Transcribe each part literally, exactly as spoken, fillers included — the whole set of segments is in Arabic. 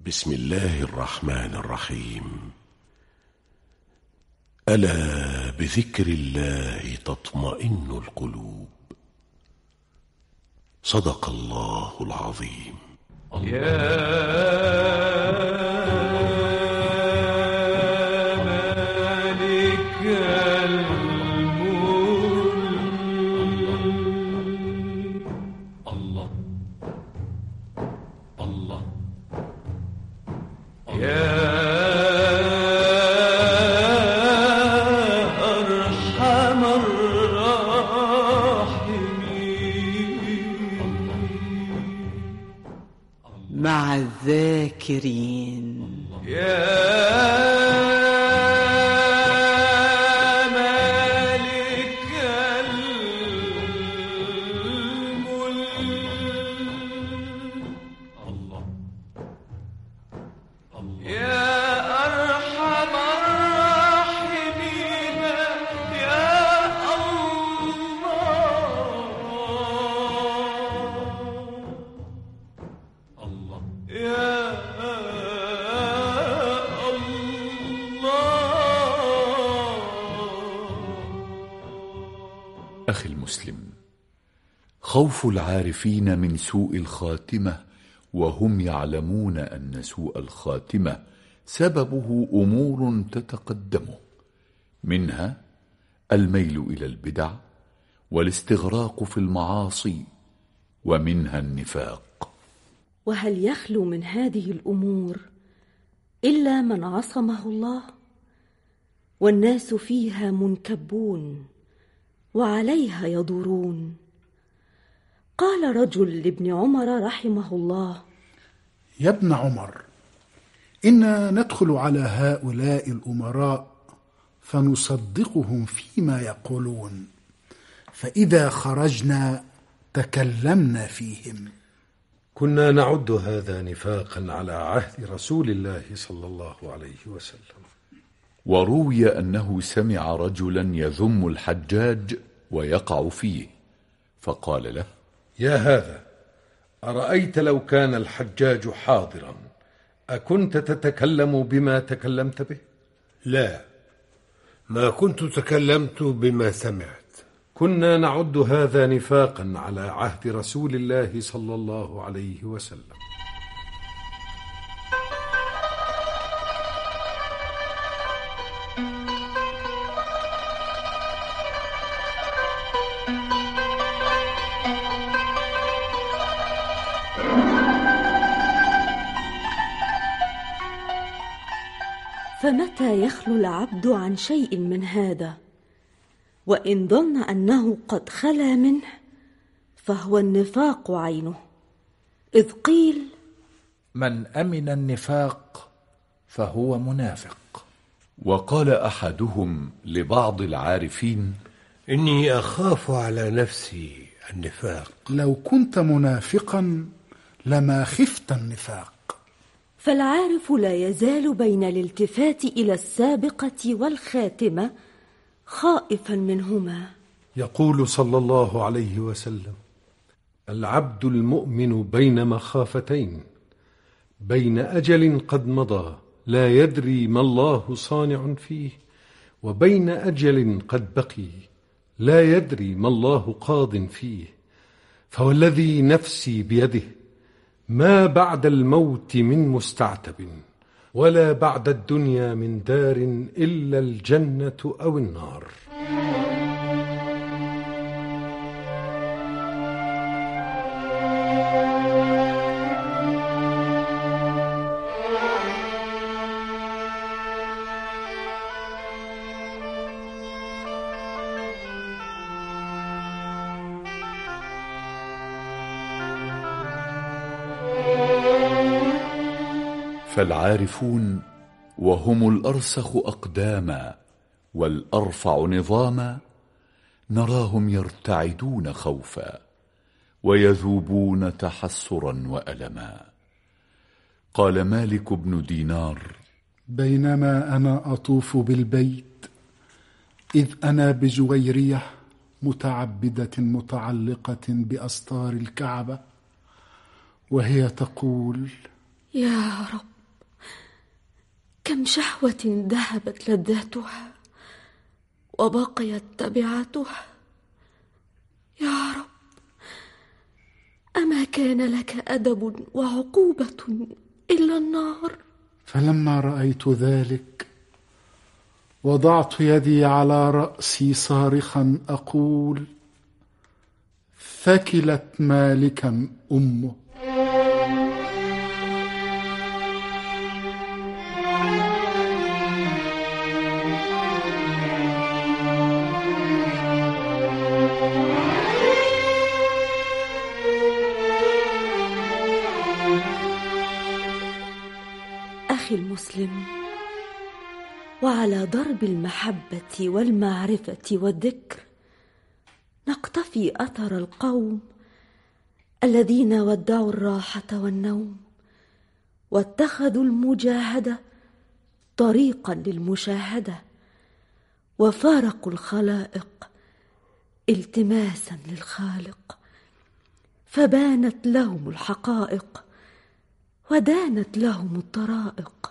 بسم الله الرحمن الرحيم. ألا بذكر الله تطمئن القلوب. صدق الله العظيم. يا مع الذاكرين. يا مالك الملك. الله الله. يا أرحم الراحمين. يا الله يا أخي المسلم، خوف العارفين من سوء الخاتمة وهم يعلمون أن سوء الخاتمة سببه أمور تتقدمه، منها الميل إلى البدع والاستغراق في المعاصي، ومنها النفاق. وهل يخلو من هذه الأمور إلا من عصمه الله؟ والناس فيها منكبون وعليها يدورون. قال رجل لابن عمر رحمه الله: يا ابن عمر، إنا ندخل على هؤلاء الأمراء فنصدقهم فيما يقولون، فإذا خرجنا تكلمنا فيهم. كنا نعد هذا نفاقا على عهد رسول الله صلى الله عليه وسلم. وروي أنه سمع رجلا يذم الحجاج ويقع فيه، فقال له: يا هذا، أرأيت لو كان الحجاج حاضرا أكنت تتكلم بما تكلمت به؟ لا، ما كنت تكلمت بما سمعت. كنا نعد هذا نفاقا على عهد رسول الله صلى الله عليه وسلم. فمتى يخلو العبد عن شيء من هذا، وإن ظن أنه قد خلا منه، فهو النفاق عينه، إذ قيل: من أمن النفاق فهو منافق. وقال أحدهم لبعض العارفين: إني أخاف على نفسي النفاق. لو كنت منافقا لما خفت النفاق. فالعارف لا يزال بين الالتفات إلى السابقة والخاتمة خائفا منهما. يقول صلى الله عليه وسلم: العبد المؤمن بين مخافتين، بين أجل قد مضى لا يدري ما الله صانع فيه، وبين أجل قد بقي لا يدري ما الله قاض فيه. فوالذي نفسي بيده ما بعد الموت من مستعتب، ولا بعد الدنيا من دار إلا الجنة أو النار. فالعارفون وهم الأرسخ أقداما والأرفع نظاما نراهم يرتعدون خوفا ويذوبون تحسرا وألما. قال مالك بن دينار: بينما أنا أطوف بالبيت إذ أنا بجويرية متعبدة متعلقة بأستار الكعبة، وهي تقول: يا رب عن شهوة ذهبت لذاتها وبقيت تبعاتها. يا رب، أما كان لك أدب وعقوبة إلا النار؟ فلما رأيت ذلك وضعت يدي على رأسي صارخا أقول: ثكلت مالكا أمه. أخي المسلم، وعلى ضرب المحبة والمعرفة والذكر نقتفي أثر القوم الذين ودعوا الراحة والنوم واتخذوا المجاهدة طريقا للمشاهدة، وفارقوا الخلائق التماسا للخالق، فبانت لهم الحقائق ودانت لهم الطرائق،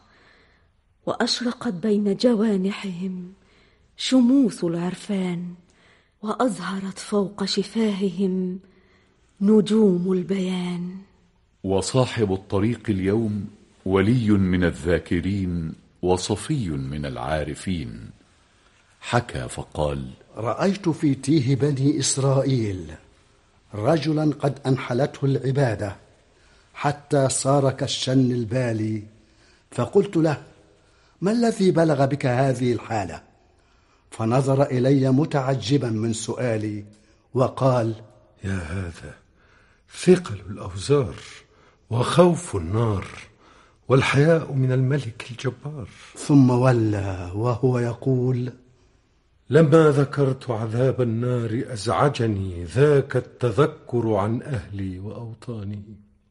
وأشرقت بين جوانحهم شموس العرفان، وأزهرت فوق شفاههم نجوم البيان. وصاحب الطريق اليوم ولي من الذاكرين وصفي من العارفين. حكى فقال: رأيت في تيه بني إسرائيل رجلا قد أنحلته العبادة حتى صار كالشن البالي، فقلت له: ما الذي بلغ بك هذه الحالة؟ فنظر إلي متعجبا من سؤالي وقال: يا هذا، ثقل الأوزار وخوف النار والحياء من الملك الجبار. ثم ولى وهو يقول: لما ذكرت عذاب النار أزعجني ذاك التذكر عن أهلي وأوطاني،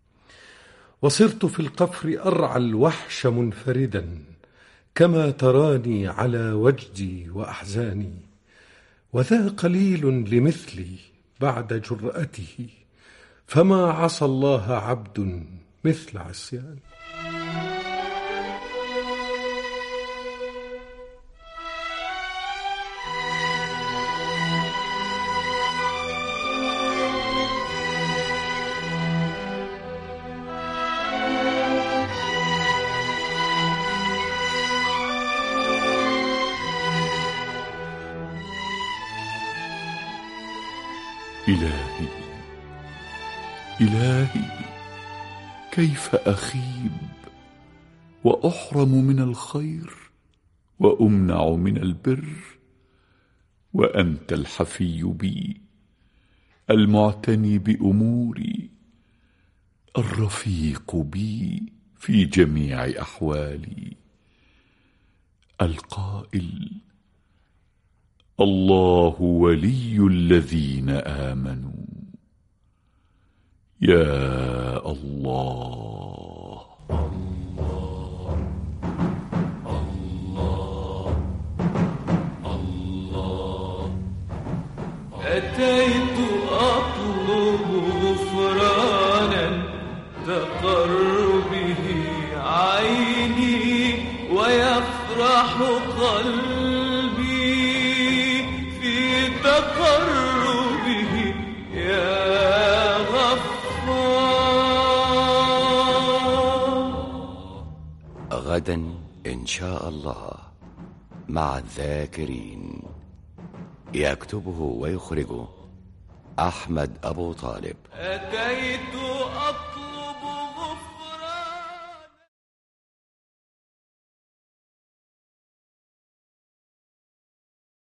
وصرت في القفر أرعى الوحش منفردا، كما تراني على وجدي وأحزاني، وذا قليل لمثلي بعد جرأته، فما عصى الله عبد مثل عصيان. إلهي إلهي، كيف أخيب وأحرم من الخير وأمنع من البر، وأنت الحفي بي المعتني بأموري، الرفيق بي في جميع أحوالي، القائل: الله ولي الذين آمنوا. يا الله الله الله الله، أتيت أطلب غفرانا تقر به عيني ويفرح قلبي في تقربه يا غفار. غدا إن شاء الله مع الذاكرين، يكتبه ويخرجه أحمد أبو طالب. أتيت